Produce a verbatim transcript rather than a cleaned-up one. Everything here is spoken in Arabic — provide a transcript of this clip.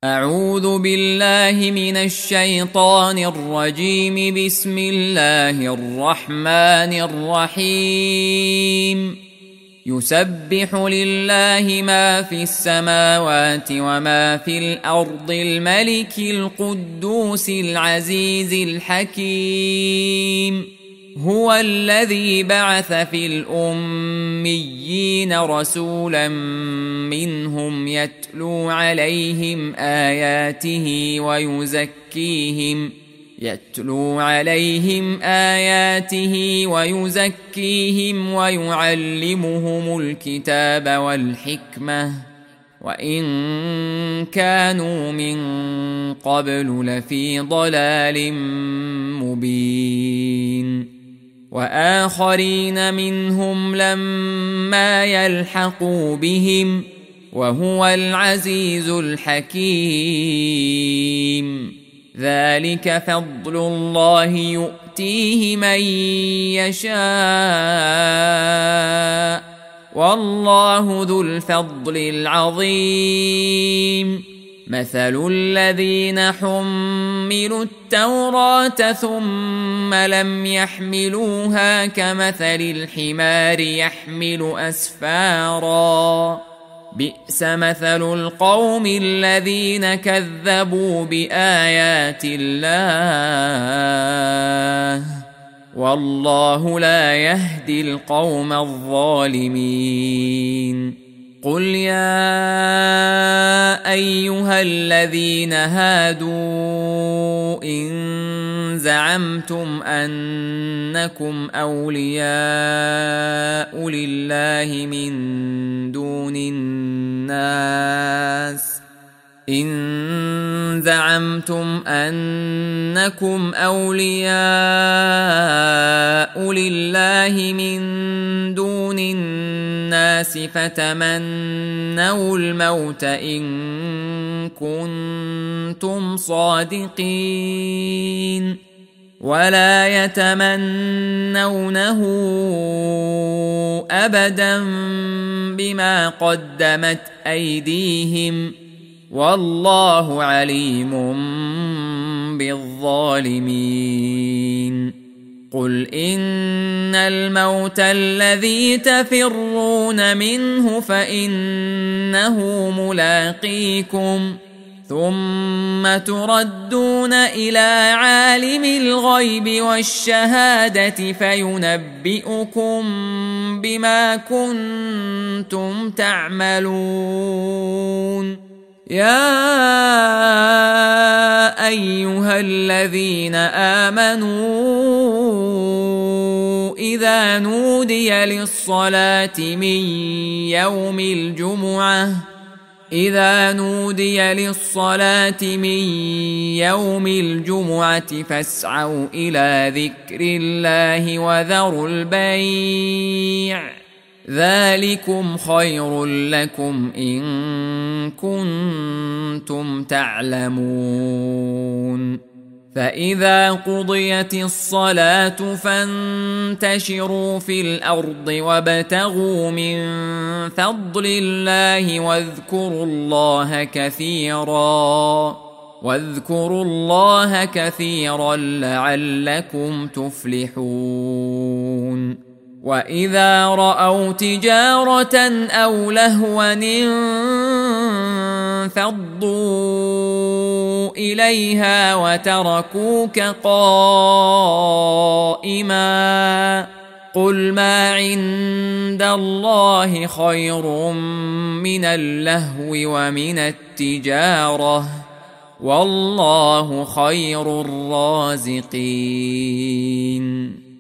أعوذ بالله من الشيطان الرجيم. بسم الله الرحمن الرحيم. يسبح لله ما في السماوات وما في الأرض الملك القدوس العزيز الحكيم. هو الذي بعث في الأميين رسولا منهم يتلو عليهم آياته ويزكيهم يتلو عليهم آياته ويزكيهم ويعلمهم الكتاب والحكمة وإن كانوا من قبل لفي ضلال مبين. وآخرين منهم لما يلحقوا بهم وهو العزيز الحكيم. ذلك فضل الله يؤتيه من يشاء والله ذو الفضل العظيم. مثل الذين حملوا التوراة ثم لم يحملوها كمثل الحمار يحمل أسفارا بئس مثل القوم الذين كذبوا بآيات الله والله لا يهدي القوم الظالمين. قل يا أيها الذين هادوا إن زعمتم أنكم أولياء لله من دون الناس إن زعمتم أنكم أولياء لله من دون الناس فتمنوا الموت إن كنتم صادقين ولا يتمنونه أبدا بما قدمت أيديهم والله عليم بالظالمين. قل إن الموت الذي تفرون منه فإنه ملاقيكم ثم تردون إلى عالم الغيب والشهادة فينبئكم بما كنتم تعملون. يا أيها الذين آمنوا إذا نودي للصلاة من يوم الجمعة إذا نودي للصلاة من يوم الجمعة فاسعوا إلى ذكر الله وذروا البيع ذلكم خير لكم إن كنتم تعلمون. فإذا قضيت الصلاة فانتشروا في الأرض وابتغوا من فضل الله واذكروا الله كثيرا واذكروا الله كثيرا لعلكم تفلحون. وإذا رأوا تجارة أو لهوا انفضوا إليها وتركوك قائما قل ما عند الله خير من اللهو ومن التجارة والله خير الرازقين.